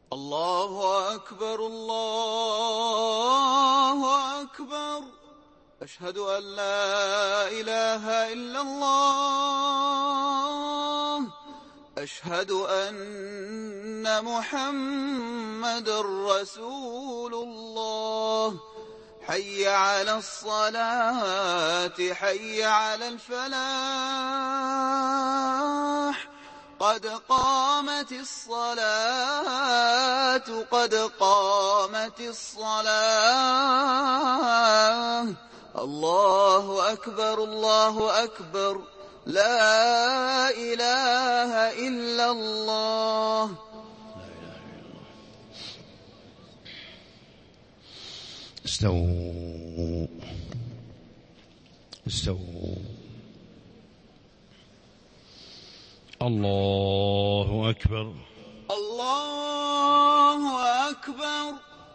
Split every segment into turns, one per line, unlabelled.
الله أكبر الله أكبر. أشهد أن لا إله إلا الله. أشهد أن محمد رسول الله. حي على الصلاة حي على الفلاح. قد قامت الصلاة قد قامت الصلاة. الله أكبر الله أكبر. لا إله إلا الله.
استووا استووا. الله أكبر
الله أكبر.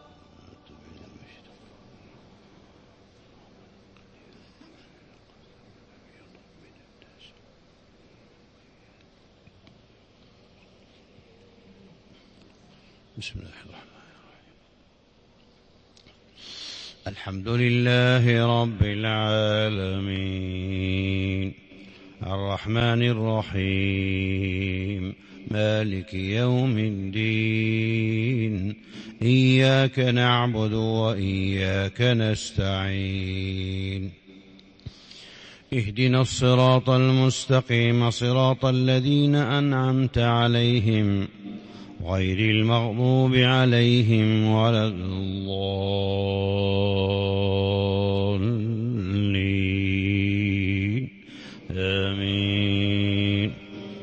بسم الله الرحمن الرحيم. الحمد لله رب العالمين الرحمن الرحيم مالك يوم الدين. إياك نعبد وإياك نستعين. اهدنا الصراط المستقيم صراط الذين أنعمت عليهم غير المغضوب عليهم ولا الضالين. آمين.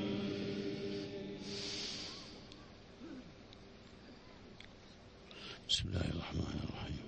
بسم الله الرحمن الرحيم.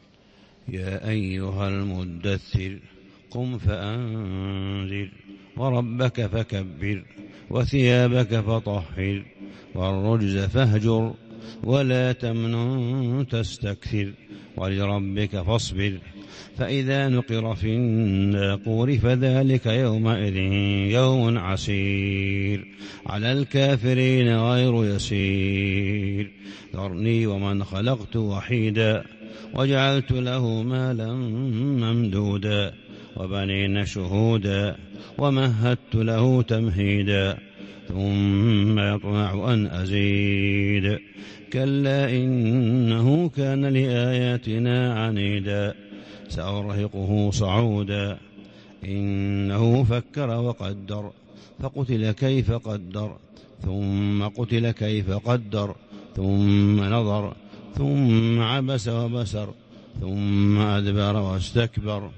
يا أيها المدثر قم فأنذر وربك فكبر وثيابك فطهر والرجز فاهجر ولا تمنن تستكثر ولربك فاصبر. فإذا نقر في الناقور فذلك يومئذ يوم عسير على الكافرين غير يسير. ذرني ومن خلقت وحيدا وجعلت له مالا ممدودا وبنين شهودا ومهدت له تمهيدا ثم يطمع أن أزيد. كلا إنه كان لآياتنا عنيدا سأرهقه صعودا. إنه فكر وقدر فقتل كيف قدر ثم قتل كيف قدر ثم نظر ثم عبس وبسر ثم أدبر واستكبر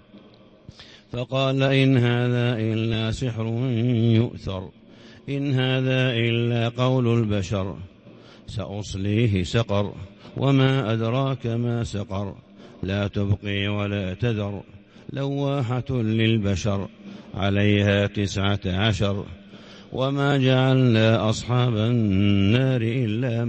فقال إن هذا إلا سحر يؤثر. إن هذا إلا قول البشر. سأصليه سقر وما أدراك ما سقر. لا تبقي ولا تذر لواحة للبشر. عليها 19. وما جعلنا أصحاب النار إلا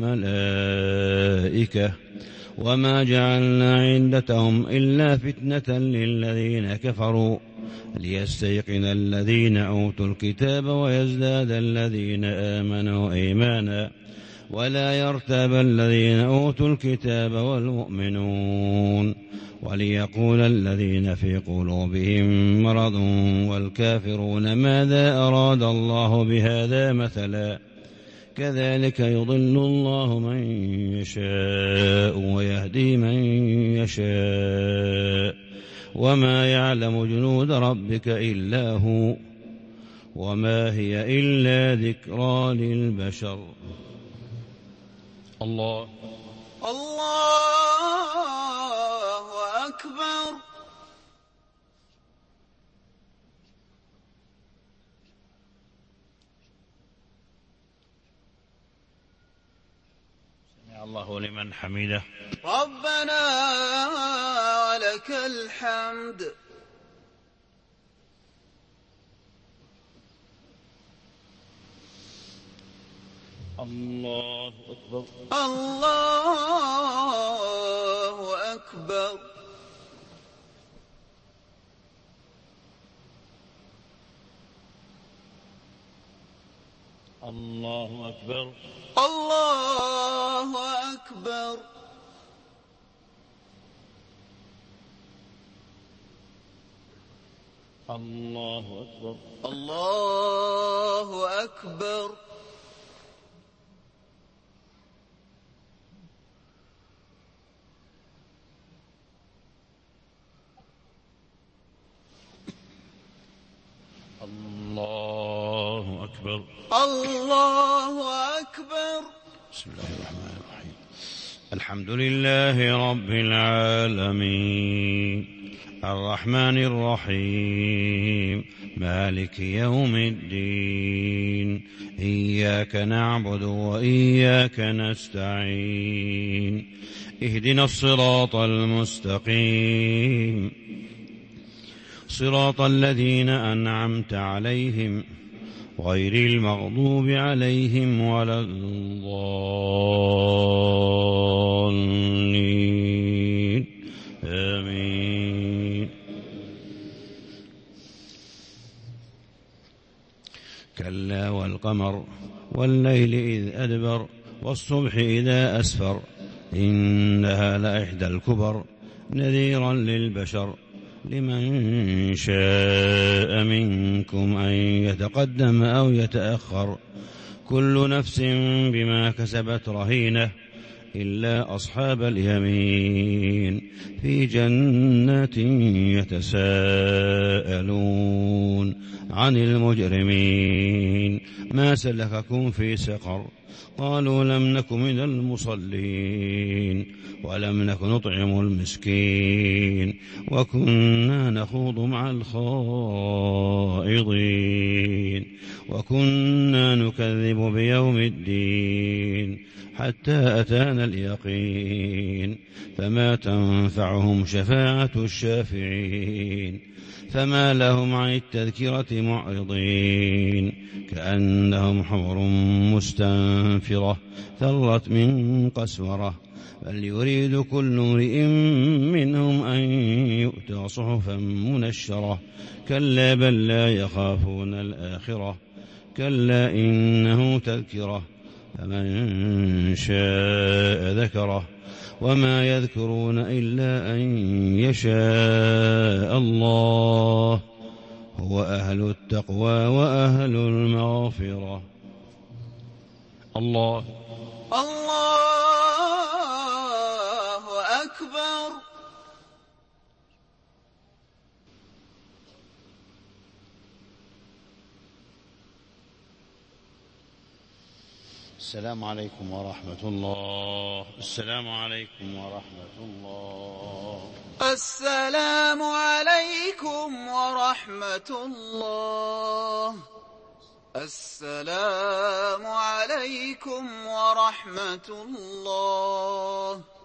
ملائكة وما جعلنا عدتهم إلا فتنة للذين كفروا ليستيقن الذين أوتوا الكتاب ويزداد الذين آمنوا إيمانا ولا يرتاب الذين أوتوا الكتاب والمؤمنون وليقول الذين في قلوبهم مرض والكافرون ماذا أراد الله بهذا مثلا. كذلك يضل الله من يشاء ويهدي من يشاء وما يعلم جنود ربك إلا هو وما هي إلا ذكرى للبشر. الله
أكبر.
سمع الله لمن حمده.
ربنا ولك الحمد.
الله أكبر.
الله أكبر.
الله أكبر.
الله أكبر.
الله أكبر.
الله أكبر.
الله أكبر.
الله أكبر.
بسم الله الرحمن الرحيم. الحمد لله رب العالمين الرحمن الرحيم مالك يوم الدين إياك نعبد وإياك نستعين اهدنا الصراط المستقيم صراط الذين أنعمت عليهم غير المغضوب عليهم ولا الضالين آمين. كلا والقمر والليل إذ أدبر والصبح إذا أسفر إنها لإحدى الكبر نذيرا للبشر لمن شاء منكم أن يتقدم أو يتأخر كل نفس بما كسبت رهينة إلا أصحاب اليمين في جنات يتساءلون عن المجرمين ما سلككم في سقر قالوا لم نك من المصلين ولم نك نطعم المسكين وكنا نخوض مع الخائضين وكنا نكذب بيوم الدين حتى أتانا اليقين فما تنفعهم شفاعة الشافعين فما لهم عن التذكرة معرضين كأنهم حمر مستنفرة فرت من قسورة بل يريد كل امرئ منهم أن يؤتى صحفا منشرة كلا بل لا يخافون الآخرة كلا إنه تذكرة فمن شاء ذكره وما يذكرون إلا أن يشاء الله هو أهل التقوى وأهل المغفرة. الله
أكبر.
السلام عليكم ورحمة الله. السلام عليكم ورحمة الله.
السلام عليكم ورحمة الله. السلام عليكم ورحمة الله.